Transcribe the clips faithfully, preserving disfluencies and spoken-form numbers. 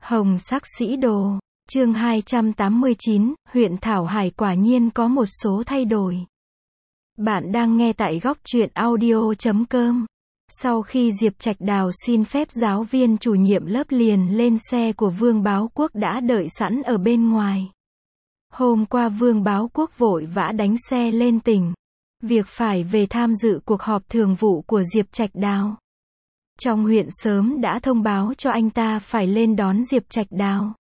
Hồng sắc sĩ đồ, chương hai trăm tám mươi chín, huyện Thảo Hải quả nhiên có một số thay đổi. Bạn đang nghe tại góc truyện audio chấm com. Sau khi Diệp Trạch Đào xin phép giáo viên chủ nhiệm lớp liền lên xe của Vương Báo Quốc đã đợi sẵn ở bên ngoài. Hôm qua Vương Báo Quốc vội vã đánh xe lên tỉnh. Việc phải về tham dự cuộc họp thường vụ của Diệp Trạch Đào. Trong huyện sớm đã thông báo cho anh ta phải lên đón Diệp Trạch Đào.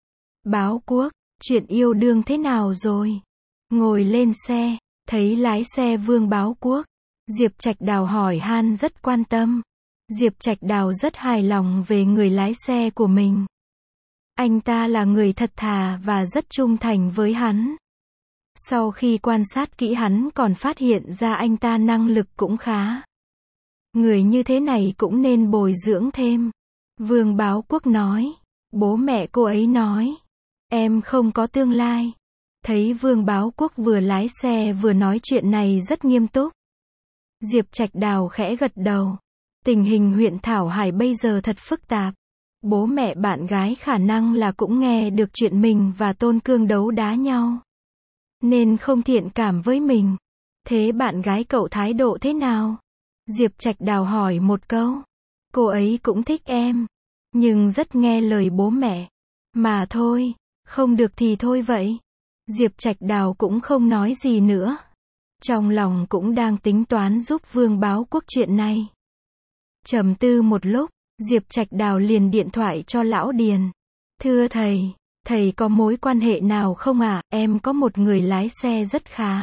Báo Quốc, chuyện yêu đương thế nào rồi? Ngồi lên xe, thấy lái xe Vương Báo Quốc. Diệp Trạch Đào hỏi han rất quan tâm. Diệp Trạch Đào rất hài lòng về người lái xe của mình. Anh ta là người thật thà và rất trung thành với hắn. Sau khi quan sát kỹ hắn còn phát hiện ra anh ta năng lực cũng khá. Người như thế này cũng nên bồi dưỡng thêm. Vương Báo Quốc nói. Bố mẹ cô ấy nói. Em không có tương lai. Thấy Vương Báo Quốc vừa lái xe vừa nói chuyện này rất nghiêm túc. Diệp Trạch Đào khẽ gật đầu. Tình hình huyện Thảo Hải bây giờ thật phức tạp. Bố mẹ bạn gái khả năng là cũng nghe được chuyện mình và Tôn Cương đấu đá nhau. Nên không thiện cảm với mình. Thế bạn gái cậu thái độ thế nào? Diệp Trạch Đào hỏi một câu. Cô ấy cũng thích em. Nhưng rất nghe lời bố mẹ. Mà thôi, không được thì thôi vậy. Diệp Trạch Đào cũng không nói gì nữa. Trong lòng cũng đang tính toán giúp Vương Báo Quốc chuyện này. Trầm tư một lúc, Diệp Trạch Đào liền điện thoại cho Lão Điền. Thưa thầy, thầy có mối quan hệ nào không ạ? À? Em có một người lái xe rất khá.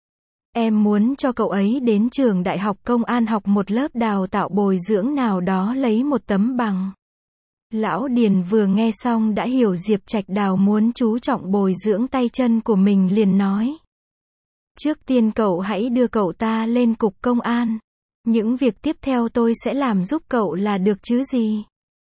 Em muốn cho cậu ấy đến trường đại học công an học một lớp đào tạo bồi dưỡng nào đó lấy một tấm bằng. Lão Điền vừa nghe xong đã hiểu Diệp Trạch Đào muốn chú trọng bồi dưỡng tay chân của mình liền nói. Trước tiên cậu hãy đưa cậu ta lên cục công an. Những việc tiếp theo tôi sẽ làm giúp cậu là được chứ gì.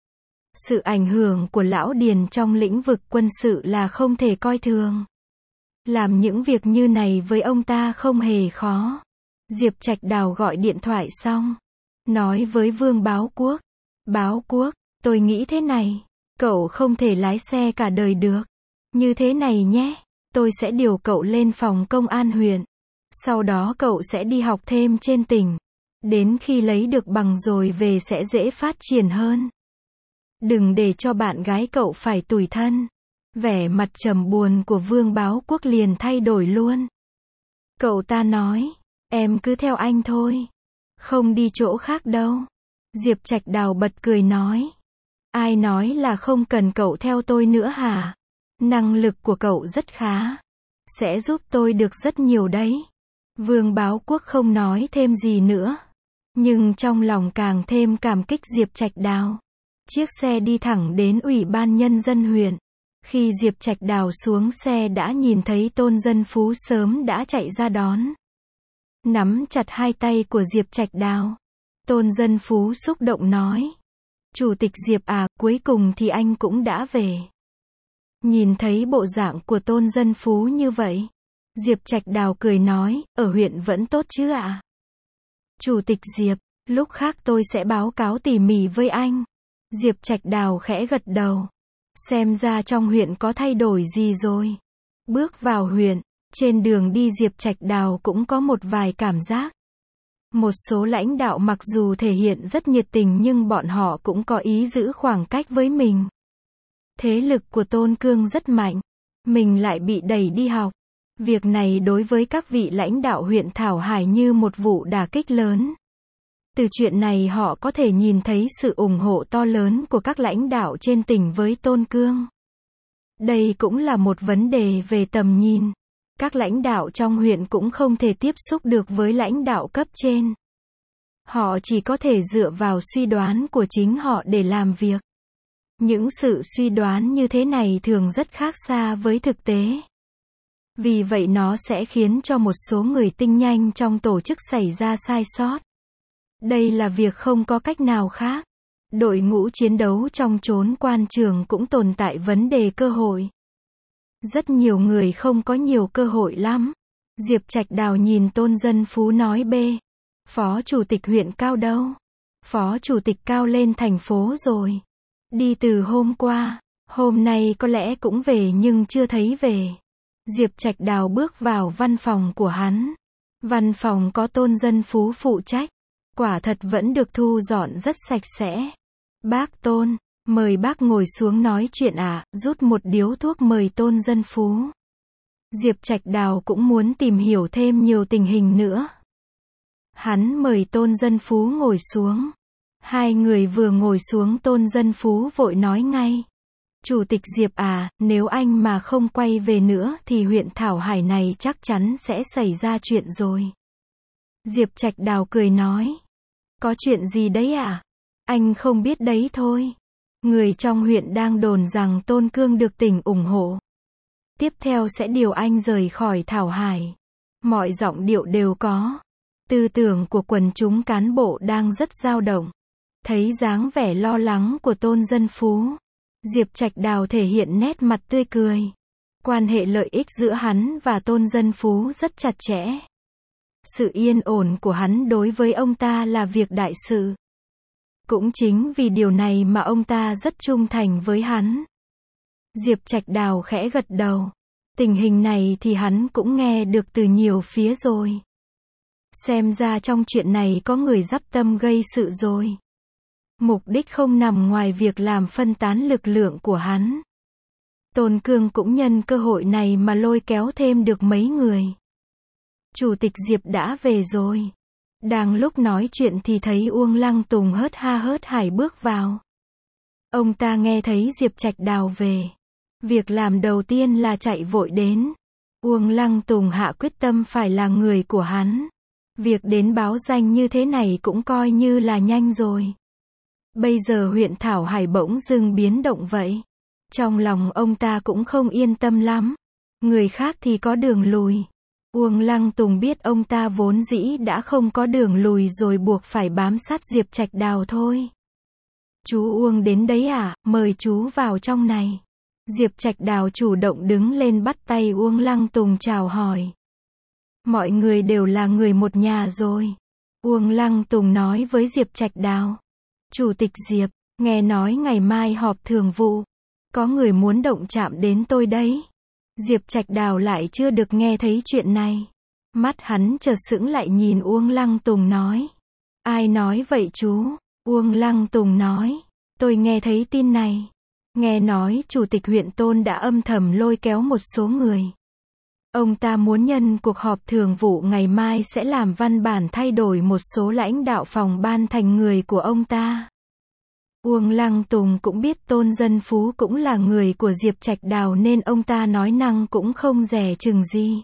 Sự ảnh hưởng của Lão Điền trong lĩnh vực quân sự là không thể coi thường. Làm những việc như này với ông ta không hề khó. Diệp Trạch Đào gọi điện thoại xong. Nói với Vương Báo Quốc. Báo Quốc, tôi nghĩ thế này. Cậu không thể lái xe cả đời được. Như thế này nhé. Tôi sẽ điều cậu lên phòng công an huyện. Sau đó cậu sẽ đi học thêm trên tỉnh. Đến khi lấy được bằng rồi về sẽ dễ phát triển hơn. Đừng để cho bạn gái cậu phải tủi thân. Vẻ mặt trầm buồn của Vương Báo Quốc liền thay đổi luôn. Cậu ta nói, em cứ theo anh thôi. Không đi chỗ khác đâu. Diệp Trạch Đào bật cười nói. Ai nói là không cần cậu theo tôi nữa hả? Năng lực của cậu rất khá. Sẽ giúp tôi được rất nhiều đấy. Vương Báo Quốc không nói thêm gì nữa. Nhưng trong lòng càng thêm cảm kích Diệp Trạch Đào. Chiếc xe đi thẳng đến Ủy ban Nhân dân huyện. Khi Diệp Trạch Đào xuống xe đã nhìn thấy Tôn Dân Phú sớm đã chạy ra đón. Nắm chặt hai tay của Diệp Trạch Đào. Tôn Dân Phú xúc động nói. Chủ tịch Diệp à, cuối cùng thì anh cũng đã về. Nhìn thấy bộ dạng của Tôn Dân Phú như vậy. Diệp Trạch Đào cười nói, ở huyện vẫn tốt chứ ạ? À? Chủ tịch Diệp, lúc khác tôi sẽ báo cáo tỉ mỉ với anh. Diệp Trạch Đào khẽ gật đầu. Xem ra trong huyện có thay đổi gì rồi. Bước vào huyện, trên đường đi Diệp Trạch Đào cũng có một vài cảm giác. Một số lãnh đạo mặc dù thể hiện rất nhiệt tình nhưng bọn họ cũng có ý giữ khoảng cách với mình. Thế lực của Tôn Cương rất mạnh. Mình lại bị đẩy đi học. Việc này đối với các vị lãnh đạo huyện Thảo Hải như một vụ đả kích lớn. Từ chuyện này họ có thể nhìn thấy sự ủng hộ to lớn của các lãnh đạo trên tỉnh với Tôn Cương. Đây cũng là một vấn đề về tầm nhìn. Các lãnh đạo trong huyện cũng không thể tiếp xúc được với lãnh đạo cấp trên. Họ chỉ có thể dựa vào suy đoán của chính họ để làm việc. Những sự suy đoán như thế này thường rất khác xa với thực tế. Vì vậy nó sẽ khiến cho một số người tinh nhanh trong tổ chức xảy ra sai sót. Đây là việc không có cách nào khác. Đội ngũ chiến đấu trong chốn quan trường cũng tồn tại vấn đề cơ hội. Rất nhiều người không có nhiều cơ hội lắm. Diệp Trạch Đào nhìn Tôn Dân Phú nói B. Phó chủ tịch huyện Cao đâu? Phó chủ tịch Cao lên thành phố rồi. Đi từ hôm qua. Hôm nay có lẽ cũng về nhưng chưa thấy về. Diệp Trạch Đào bước vào văn phòng của hắn. Văn phòng có Tôn Dân Phú phụ trách. Quả thật vẫn được thu dọn rất sạch sẽ. Bác Tôn, mời bác ngồi xuống nói chuyện ạ, à, rút một điếu thuốc mời Tôn Dân Phú. Diệp Trạch Đào cũng muốn tìm hiểu thêm nhiều tình hình nữa. Hắn mời Tôn Dân Phú ngồi xuống. Hai người vừa ngồi xuống Tôn Dân Phú vội nói ngay. Chủ tịch Diệp à, nếu anh mà không quay về nữa thì huyện Thảo Hải này chắc chắn sẽ xảy ra chuyện rồi. Diệp Trạch Đào cười nói. Có chuyện gì đấy à? Anh không biết đấy thôi. Người trong huyện đang đồn rằng Tôn Cương được tỉnh ủng hộ. Tiếp theo sẽ điều anh rời khỏi Thảo Hải. Mọi giọng điệu đều có. Tư tưởng của quần chúng cán bộ đang rất dao động. Thấy dáng vẻ lo lắng của Tôn Dân Phú, Diệp Trạch Đào thể hiện nét mặt tươi cười. Quan hệ lợi ích giữa hắn và Tôn Dân Phú rất chặt chẽ. Sự yên ổn của hắn đối với ông ta là việc đại sự. Cũng chính vì điều này mà ông ta rất trung thành với hắn. Diệp Trạch Đào khẽ gật đầu. Tình hình này thì hắn cũng nghe được từ nhiều phía rồi. Xem ra trong chuyện này có người dắp tâm gây sự rồi. Mục đích không nằm ngoài việc làm phân tán lực lượng của hắn. Tôn Cương cũng nhân cơ hội này mà lôi kéo thêm được mấy người. Chủ tịch Diệp đã về rồi. Đang lúc nói chuyện thì thấy Uông Lăng Tùng hớt ha hớt hải bước vào. Ông ta nghe thấy Diệp Trạch Đào về. Việc làm đầu tiên là chạy vội đến. Uông Lăng Tùng hạ quyết tâm phải là người của hắn. Việc đến báo danh như thế này cũng coi như là nhanh rồi. Bây giờ huyện Thảo Hải bỗng dưng biến động vậy. Trong lòng ông ta cũng không yên tâm lắm. Người khác thì có đường lùi. Uông Lăng Tùng biết ông ta vốn dĩ đã không có đường lùi rồi buộc phải bám sát Diệp Trạch Đào thôi. Chú Uông đến đấy à, mời chú vào trong này. Diệp Trạch Đào chủ động đứng lên bắt tay Uông Lăng Tùng chào hỏi. Mọi người đều là người một nhà rồi. Uông Lăng Tùng nói với Diệp Trạch Đào. Chủ tịch Diệp, nghe nói ngày mai họp thường vụ. Có người muốn động chạm đến tôi đấy. Diệp Trạch Đào lại chưa được nghe thấy chuyện này. Mắt hắn chợt sững lại nhìn Uông Lăng Tùng nói. Ai nói vậy chú? Uông Lăng Tùng nói. Tôi nghe thấy tin này. Nghe nói Chủ tịch huyện Tôn đã âm thầm lôi kéo một số người. Ông ta muốn nhân cuộc họp thường vụ ngày mai sẽ làm văn bản thay đổi một số lãnh đạo phòng ban thành người của ông ta. Uông Lăng Tùng cũng biết Tôn Dân Phú cũng là người của Diệp Trạch Đào nên ông ta nói năng cũng không dè chừng gì.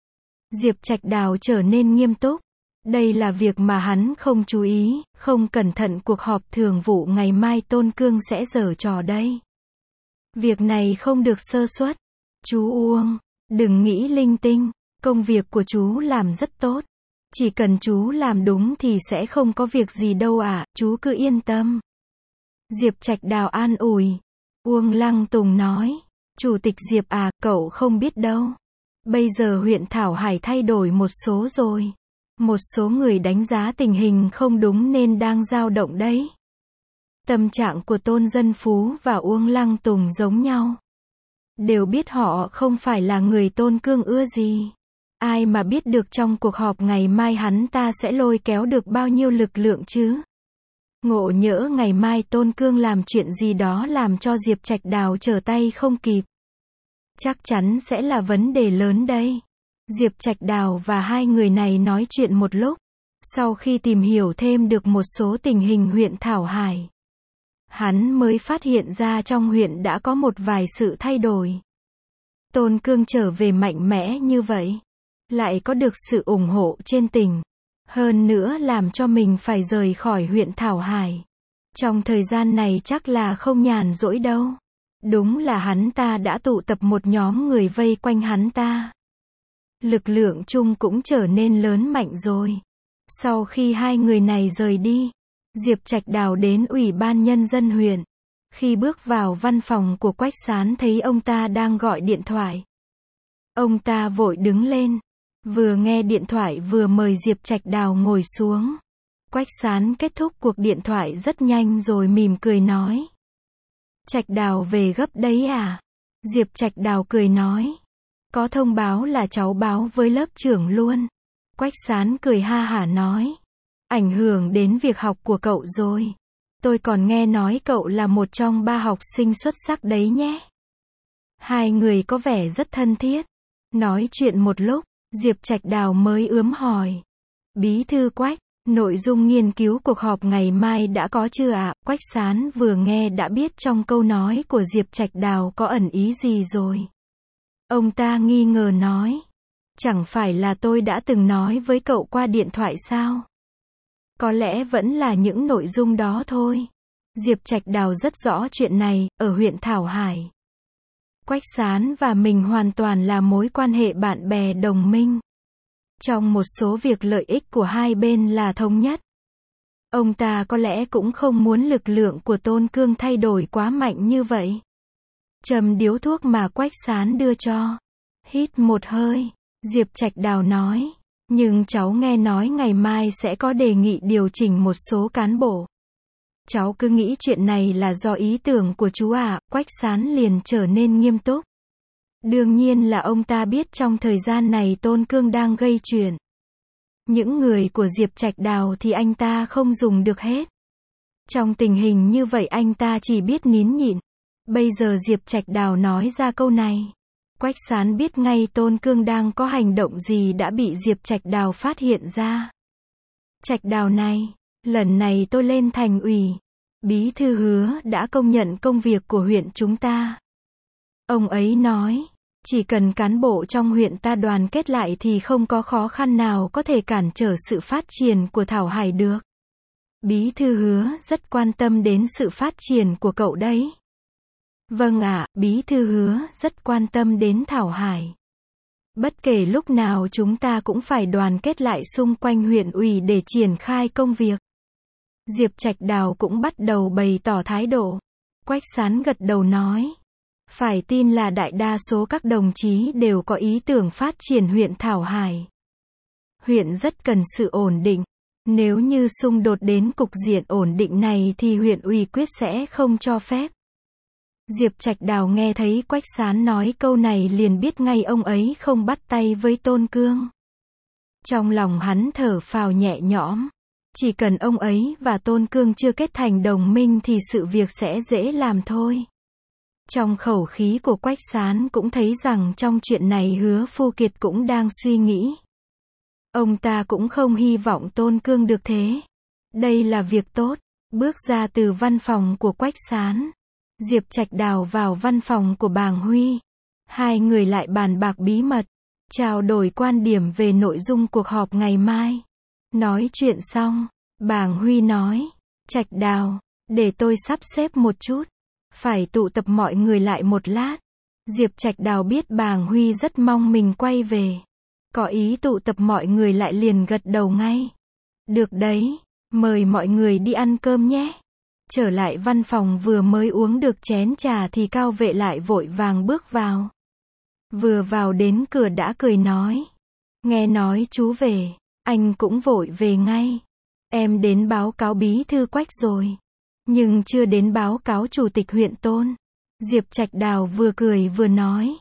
Diệp Trạch Đào trở nên nghiêm túc. Đây là việc mà hắn không chú ý, không cẩn thận cuộc họp thường vụ ngày mai Tôn Cương sẽ giở trò đây. Việc này không được sơ suất. Chú Uông, đừng nghĩ linh tinh, công việc của chú làm rất tốt. Chỉ cần chú làm đúng thì sẽ không có việc gì đâu ạ, à, chú cứ yên tâm. Diệp Trạch Đào an ủi. Uông Lăng Tùng nói. Chủ tịch Diệp à, cậu không biết đâu. Bây giờ huyện Thảo Hải thay đổi một số rồi. Một số người đánh giá tình hình không đúng nên đang dao động đấy. Tâm trạng của Tôn Dân Phú và Uông Lăng Tùng giống nhau. Đều biết họ không phải là người Tôn Cương ưa gì. Ai mà biết được trong cuộc họp ngày mai hắn ta sẽ lôi kéo được bao nhiêu lực lượng chứ? Ngộ nhỡ ngày mai Tôn Cương làm chuyện gì đó làm cho Diệp Trạch Đào trở tay không kịp. Chắc chắn sẽ là vấn đề lớn đây. Diệp Trạch Đào và hai người này nói chuyện một lúc. Sau khi tìm hiểu thêm được một số tình hình huyện Thảo Hải, hắn mới phát hiện ra trong huyện đã có một vài sự thay đổi. Tôn Cương trở về mạnh mẽ như vậy, lại có được sự ủng hộ trên tỉnh. Hơn nữa làm cho mình phải rời khỏi huyện Thảo Hải. Trong thời gian này chắc là không nhàn rỗi đâu. Đúng là hắn ta đã tụ tập một nhóm người vây quanh hắn ta. Lực lượng chung cũng trở nên lớn mạnh rồi. Sau khi hai người này rời đi, Diệp Trạch Đào đến Ủy ban Nhân dân huyện. Khi bước vào văn phòng của Quách Sán thấy ông ta đang gọi điện thoại. Ông ta vội đứng lên. Vừa nghe điện thoại vừa mời Diệp Trạch Đào ngồi xuống. Quách Sán kết thúc cuộc điện thoại rất nhanh rồi mỉm cười nói. Trạch Đào về gấp đấy à? Diệp Trạch Đào cười nói. Có thông báo là cháu báo với lớp trưởng luôn. Quách Sán cười ha hả nói. Ảnh hưởng đến việc học của cậu rồi. Tôi còn nghe nói cậu là một trong ba học sinh xuất sắc đấy nhé. Hai người có vẻ rất thân thiết. Nói chuyện một lúc, Diệp Trạch Đào mới ướm hỏi. Bí thư Quách, nội dung nghiên cứu cuộc họp ngày mai đã có chưa ạ? Quách Sán vừa nghe đã biết trong câu nói của Diệp Trạch Đào có ẩn ý gì rồi. Ông ta nghi ngờ nói. Chẳng phải là tôi đã từng nói với cậu qua điện thoại sao? Có lẽ vẫn là những nội dung đó thôi. Diệp Trạch Đào rất rõ chuyện này, ở huyện Thảo Hải. Quách Sán và mình hoàn toàn là mối quan hệ bạn bè đồng minh. Trong một số việc lợi ích của hai bên là thống nhất. Ông ta có lẽ cũng không muốn lực lượng của Tôn Cương thay đổi quá mạnh như vậy. Châm điếu thuốc mà Quách Sán đưa cho. Hít một hơi, Diệp Trạch Đào nói. Nhưng cháu nghe nói ngày mai sẽ có đề nghị điều chỉnh một số cán bộ. Cháu cứ nghĩ chuyện này là do ý tưởng của chú à? Quách Sán liền trở nên nghiêm túc. Đương nhiên là ông ta biết trong thời gian này Tôn Cương đang gây chuyện. Những người của Diệp Trạch Đào thì anh ta không dùng được hết. Trong tình hình như vậy anh ta chỉ biết nín nhịn. Bây giờ Diệp Trạch Đào nói ra câu này. Quách Sán biết ngay Tôn Cương đang có hành động gì đã bị Diệp Trạch Đào phát hiện ra. Trạch Đào này, lần này tôi lên thành ủy. Bí thư Hứa đã công nhận công việc của huyện chúng ta. Ông ấy nói, chỉ cần cán bộ trong huyện ta đoàn kết lại thì không có khó khăn nào có thể cản trở sự phát triển của Thảo Hải được. Bí thư Hứa rất quan tâm đến sự phát triển của cậu đấy. Vâng ạ, Bí thư Hứa rất quan tâm đến Thảo Hải. Bất kể lúc nào chúng ta cũng phải đoàn kết lại xung quanh huyện ủy để triển khai công việc. Diệp Trạch Đào cũng bắt đầu bày tỏ thái độ. Quách Sán gật đầu nói. Phải tin là đại đa số các đồng chí đều có ý tưởng phát triển huyện Thảo Hải. Huyện rất cần sự ổn định. Nếu như xung đột đến cục diện ổn định này thì huyện ủy quyết sẽ không cho phép. Diệp Trạch Đào nghe thấy Quách Sán nói câu này liền biết ngay ông ấy không bắt tay với Tôn Cương. Trong lòng hắn thở phào nhẹ nhõm. Chỉ cần ông ấy và Tôn Cương chưa kết thành đồng minh thì sự việc sẽ dễ làm thôi. Trong khẩu khí của Quách Sán cũng thấy rằng trong chuyện này Hứa Phu Kiệt cũng đang suy nghĩ. Ông ta cũng không hy vọng Tôn Cương được thế. Đây là việc tốt. Bước ra từ văn phòng của Quách Sán, Diệp Trạch Đào vào văn phòng của Bàng Huy. Hai người lại bàn bạc bí mật, trao đổi quan điểm về nội dung cuộc họp ngày mai. Nói chuyện xong, Bàng Huy nói, Trạch Đào, để tôi sắp xếp một chút. Phải tụ tập mọi người lại một lát. Diệp Trạch Đào biết Bàng Huy rất mong mình quay về. Có ý tụ tập mọi người lại liền gật đầu ngay. Được đấy, mời mọi người đi ăn cơm nhé. Trở lại văn phòng vừa mới uống được chén trà thì Cao Vệ lại vội vàng bước vào. Vừa vào đến cửa đã cười nói. Nghe nói chú về, anh cũng vội về ngay. Em đến báo cáo bí thư Quách rồi. Nhưng chưa đến báo cáo chủ tịch huyện Tôn. Diệp Trạch Đào vừa cười vừa nói.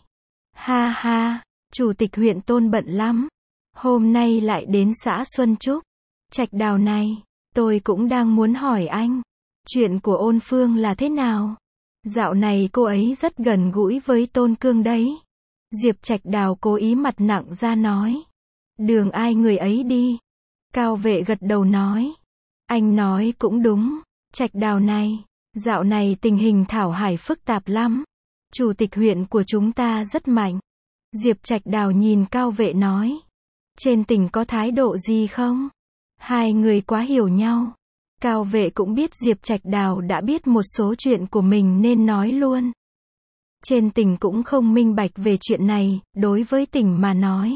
Ha ha, chủ tịch huyện Tôn bận lắm. Hôm nay lại đến xã Xuân Trúc. Trạch Đào này, tôi cũng đang muốn hỏi anh. Chuyện của Ôn Phương là thế nào? Dạo này cô ấy rất gần gũi với Tôn Cương đấy. Diệp Trạch Đào cố ý mặt nặng ra nói. Đường ai người ấy đi. Cao Vệ gật đầu nói. Anh nói cũng đúng. Trạch Đào này, dạo này tình hình Thảo Hải phức tạp lắm. Chủ tịch huyện của chúng ta rất mạnh. Diệp Trạch Đào nhìn Cao Vệ nói. Trên tỉnh có thái độ gì không? Hai người quá hiểu nhau. Cao Vệ cũng biết Diệp Trạch Đào đã biết một số chuyện của mình nên nói luôn. Trên tỉnh cũng không minh bạch về chuyện này, đối với tỉnh mà nói.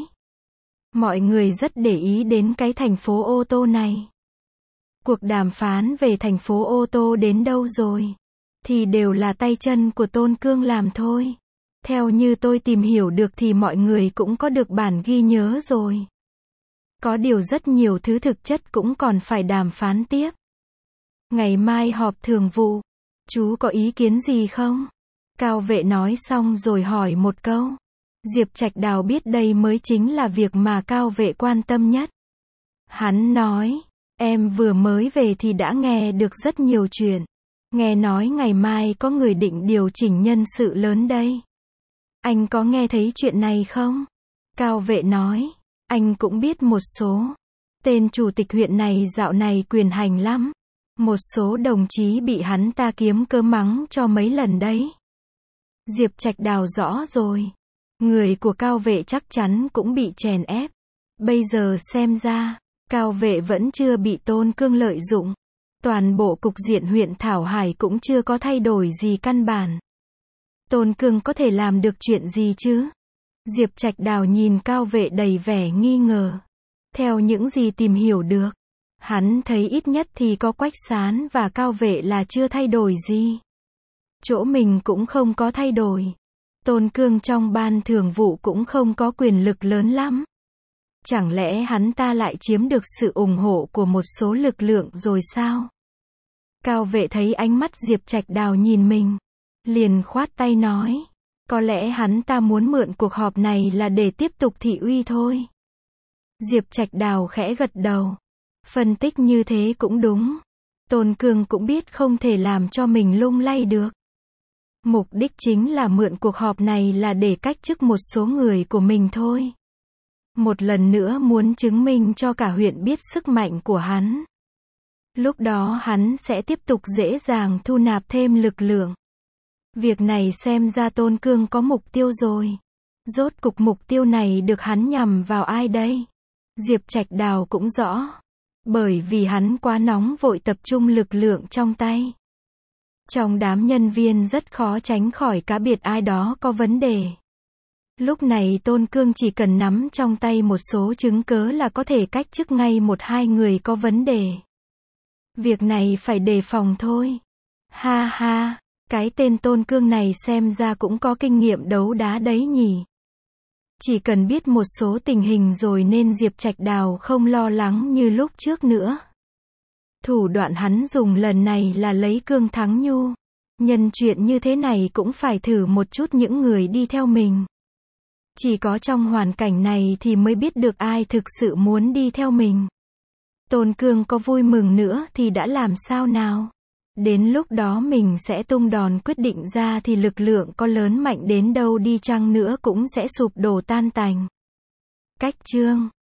Mọi người rất để ý đến cái thành phố ô tô này. Cuộc đàm phán về thành phố ô tô đến đâu rồi? Thì đều là tay chân của Tôn Cương làm thôi. Theo như tôi tìm hiểu được thì mọi người cũng có được bản ghi nhớ rồi. Có điều rất nhiều thứ thực chất cũng còn phải đàm phán tiếp. Ngày mai họp thường vụ. Chú có ý kiến gì không? Cao vệ nói xong rồi hỏi một câu. Diệp Trạch Đào biết đây mới chính là việc mà cao vệ quan tâm nhất. Hắn nói, em vừa mới về thì đã nghe được rất nhiều chuyện. Nghe nói ngày mai có người định điều chỉnh nhân sự lớn đây. Anh có nghe thấy chuyện này không? Cao vệ nói, anh cũng biết một số. Tên chủ tịch huyện này dạo này quyền hành lắm. Một số đồng chí bị hắn ta kiếm cớ mắng cho mấy lần đấy. Diệp Trạch Đào rõ rồi. Người của cao vệ chắc chắn cũng bị chèn ép. Bây giờ xem ra, cao vệ vẫn chưa bị Tôn Cương lợi dụng. Toàn bộ cục diện huyện Thảo Hải cũng chưa có thay đổi gì căn bản. Tôn Cương có thể làm được chuyện gì chứ? Diệp Trạch Đào nhìn cao vệ đầy vẻ nghi ngờ. Theo những gì tìm hiểu được, hắn thấy ít nhất thì có Quách Sán và cao vệ là chưa thay đổi gì. Chỗ mình cũng không có thay đổi. Tôn Cương trong ban thường vụ cũng không có quyền lực lớn lắm. Chẳng lẽ hắn ta lại chiếm được sự ủng hộ của một số lực lượng rồi sao? Cao vệ thấy ánh mắt Diệp Trạch Đào nhìn mình, liền khoát tay nói, có lẽ hắn ta muốn mượn cuộc họp này là để tiếp tục thị uy thôi. Diệp Trạch Đào khẽ gật đầu. Phân tích như thế cũng đúng. Tôn Cương cũng biết không thể làm cho mình lung lay được. Mục đích chính là mượn cuộc họp này là để cách chức một số người của mình thôi. Một lần nữa muốn chứng minh cho cả huyện biết sức mạnh của hắn. Lúc đó hắn sẽ tiếp tục dễ dàng thu nạp thêm lực lượng. Việc này xem ra Tôn Cương có mục tiêu rồi. Rốt cục mục tiêu này được hắn nhằm vào ai đây? Diệp Trạch Đào cũng rõ. Bởi vì hắn quá nóng vội tập trung lực lượng trong tay. Trong đám nhân viên rất khó tránh khỏi cá biệt ai đó có vấn đề. Lúc này Tôn Cương chỉ cần nắm trong tay một số chứng cớ là có thể cách chức ngay một hai người có vấn đề. Việc này phải đề phòng thôi. Ha ha, cái tên Tôn Cương này xem ra cũng có kinh nghiệm đấu đá đấy nhỉ. Chỉ cần biết một số tình hình rồi nên Diệp Trạch Đào không lo lắng như lúc trước nữa. Thủ đoạn hắn dùng lần này là lấy Cương thắng Nhu. Nhân chuyện như thế này cũng phải thử một chút những người đi theo mình. Chỉ có trong hoàn cảnh này thì mới biết được ai thực sự muốn đi theo mình. Tôn Cương có vui mừng nữa thì đã làm sao nào? Đến lúc đó mình sẽ tung đòn quyết định ra thì lực lượng có lớn mạnh đến đâu đi chăng nữa cũng sẽ sụp đổ tan tành. Cách chương